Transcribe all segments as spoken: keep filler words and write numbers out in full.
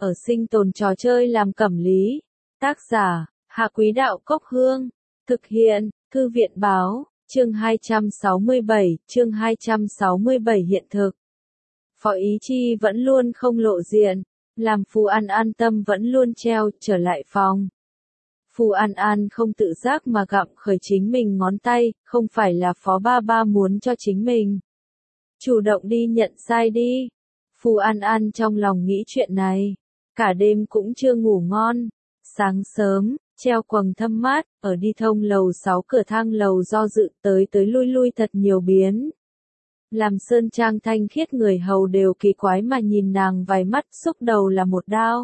ở sinh tồn trò chơi làm cẩm lý. Tác giả, Hạ Quý Đạo Cốc Hương. Thực hiện, Thư viện Báo, chương hai trăm sáu mươi bảy, chương hai trăm sáu mươi bảy hiện thực. Phó Ý Chi vẫn luôn không lộ diện, làm Phù An an tâm vẫn luôn treo trở lại phòng. Phù An An không tự giác mà gặm khởi chính mình ngón tay, không phải là Phó Ba Ba muốn cho chính mình. Chủ động đi nhận sai đi. Phù An An trong lòng nghĩ chuyện này. Cả đêm cũng chưa ngủ ngon. Sáng sớm, treo quầng thâm mát, ở đi thông lầu sáu cửa thang lầu do dự tới tới lui lui thật nhiều biến. Làm sơn trang thanh khiết người hầu đều kỳ quái mà nhìn nàng vài mắt, xúc đầu là một đao.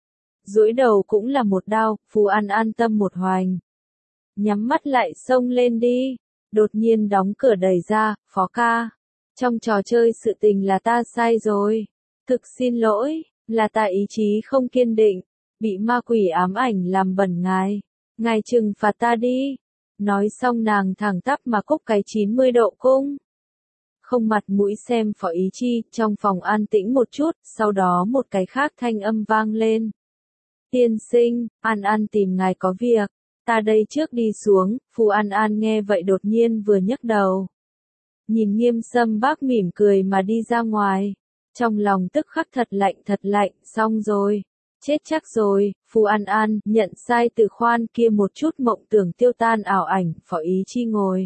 Duỗi đầu cũng là một đao, Phù An an tâm một hoành. Nhắm mắt lại xông lên đi. Đột nhiên đóng cửa đẩy ra, Phó ca. Trong trò chơi sự tình là ta sai rồi. Thực xin lỗi, là ta ý chí không kiên định. Bị ma quỷ ám ảnh làm bẩn ngài. Ngài trừng phạt ta đi. Nói xong nàng thẳng tắp mà cúc cái chín mươi độ cung. Không mặt mũi xem Phó Ý Chi, trong phòng an tĩnh một chút, sau đó một cái khác thanh âm vang lên. Tiên sinh, An An tìm ngài có việc. Ta đây trước đi xuống. Phù An An nghe vậy đột nhiên vừa nhấc đầu. Nhìn Nghiêm Sâm Bác mỉm cười mà đi ra ngoài. Trong lòng tức khắc thật lạnh thật lạnh, xong rồi. Chết chắc rồi. Phù An An nhận sai từ khoan kia một chút mộng tưởng tiêu tan ảo ảnh. Phó Ý Chi ngồi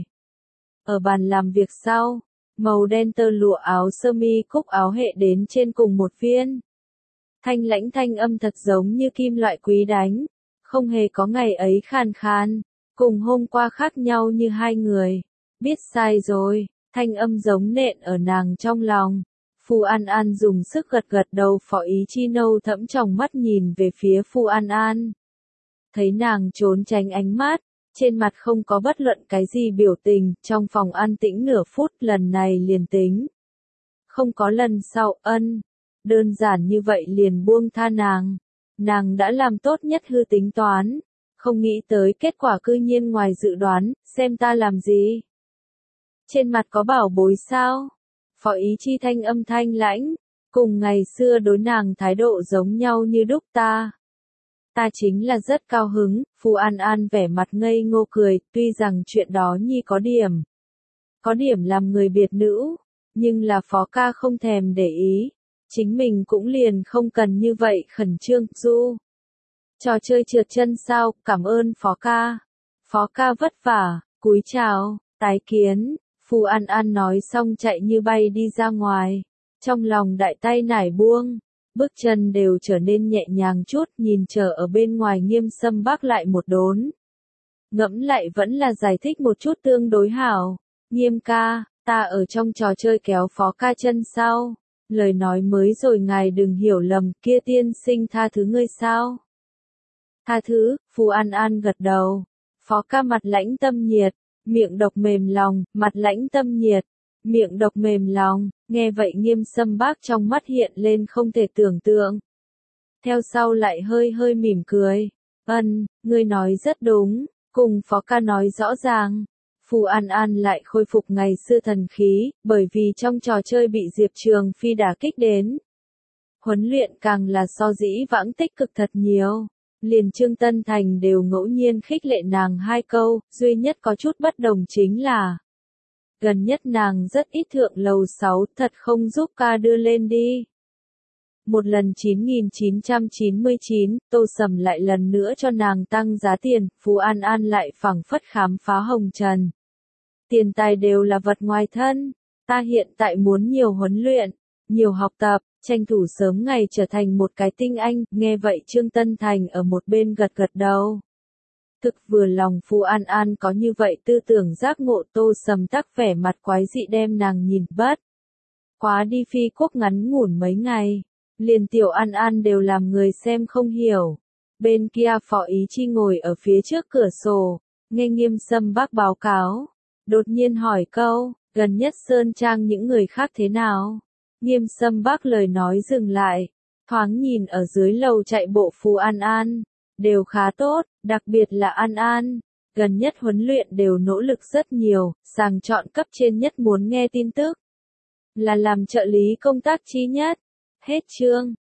ở bàn làm việc sau. Màu đen tơ lụa áo sơ mi cúc áo hệ đến trên cùng một viên. Thanh lãnh thanh âm thật giống như kim loại quý đánh. Không hề có ngày ấy khàn khàn. Cùng hôm qua khác nhau như hai người. Biết sai rồi. Thanh âm giống nện ở nàng trong lòng. Phù An An dùng sức gật gật đầu. Phó Ý Chi nâu thẫm trong mắt nhìn về phía Phù An An. Thấy nàng trốn tránh ánh mắt. Trên mặt không có bất luận cái gì biểu tình. Trong phòng an tĩnh nửa phút, lần này liền tính. Không có lần sau, ân. Đơn giản như vậy liền buông tha nàng. Nàng đã làm tốt nhất hư tính toán. Không nghĩ tới kết quả cư nhiên ngoài dự đoán. Xem ta làm gì. Trên mặt có bảo bối sao? Phó Ý Chi thanh âm thanh lãnh. Cùng ngày xưa đối nàng thái độ giống nhau như đúc ta. Ta chính là rất cao hứng. Phù An An vẻ mặt ngây ngô cười. Tuy rằng chuyện đó nhi có điểm. Có điểm làm người biệt nữ. Nhưng là Phó ca không thèm để ý. Chính mình cũng liền không cần như vậy khẩn trương. Du. Trò chơi trượt chân sao? Cảm ơn Phó ca. Phó ca vất vả. Cúi chào. Tái kiến. Phù An An nói xong chạy như bay đi ra ngoài. Trong lòng đại tay nải buông. Bước chân đều trở nên nhẹ nhàng chút, nhìn chờ ở bên ngoài Nghiêm Sâm Bác lại một đốn. Ngẫm lại vẫn là giải thích một chút tương đối hảo. Nghiêm ca, ta ở trong trò chơi kéo Phó ca chân sau. Lời nói mới rồi ngài đừng hiểu lầm, kia tiên sinh tha thứ ngươi sao? Tha thứ. Phù An An gật đầu. Phó ca mặt lãnh tâm nhiệt. Miệng độc mềm lòng, mặt lãnh tâm nhiệt, miệng độc mềm lòng, nghe vậy Nghiêm Sâm Bác trong mắt hiện lên không thể tưởng tượng. Theo sau lại hơi hơi mỉm cười, ân, ngươi nói rất đúng, cùng Phó ca nói rõ ràng. Phù An An lại khôi phục ngày xưa thần khí, bởi vì trong trò chơi bị Diệp Trường Phi đả kích đến. Huấn luyện càng là so dĩ vãng tích cực thật nhiều. Liền Trương Tân Thành đều ngẫu nhiên khích lệ nàng hai câu, duy nhất có chút bất đồng chính là gần nhất nàng rất ít thượng lầu sáu, thật không giúp ca đưa lên đi. Một lần chín nghìn chín trăm chín mươi chín, Tô Sầm lại lần nữa cho nàng tăng giá tiền, Phù An An lại phảng phất khám phá hồng trần. Tiền tài đều là vật ngoài thân, ta hiện tại muốn nhiều huấn luyện, nhiều học tập. Tranh thủ sớm ngày trở thành một cái tinh anh, nghe vậy Trương Tân Thành ở một bên gật gật đầu. Thực vừa lòng Phù An An có như vậy tư tưởng giác ngộ. Tô Sầm tắc vẻ mặt quái dị đem nàng nhìn bất. Quá đi phi quốc ngắn ngủn mấy ngày, liền Tiểu An An đều làm người xem không hiểu. Bên kia Phó Ý Chi ngồi ở phía trước cửa sổ, nghe Nghiêm Sâm Bác báo cáo. Đột nhiên hỏi câu, gần nhất Sơn Trang những người khác thế nào? Nghiêm Sâm Bác lời nói dừng lại, thoáng nhìn ở dưới lầu chạy bộ Phù An An, đều khá tốt, đặc biệt là An An, gần nhất huấn luyện đều nỗ lực rất nhiều, sàng chọn cấp trên nhất muốn nghe tin tức, là làm trợ lý công tác chi nhất. Hết chương.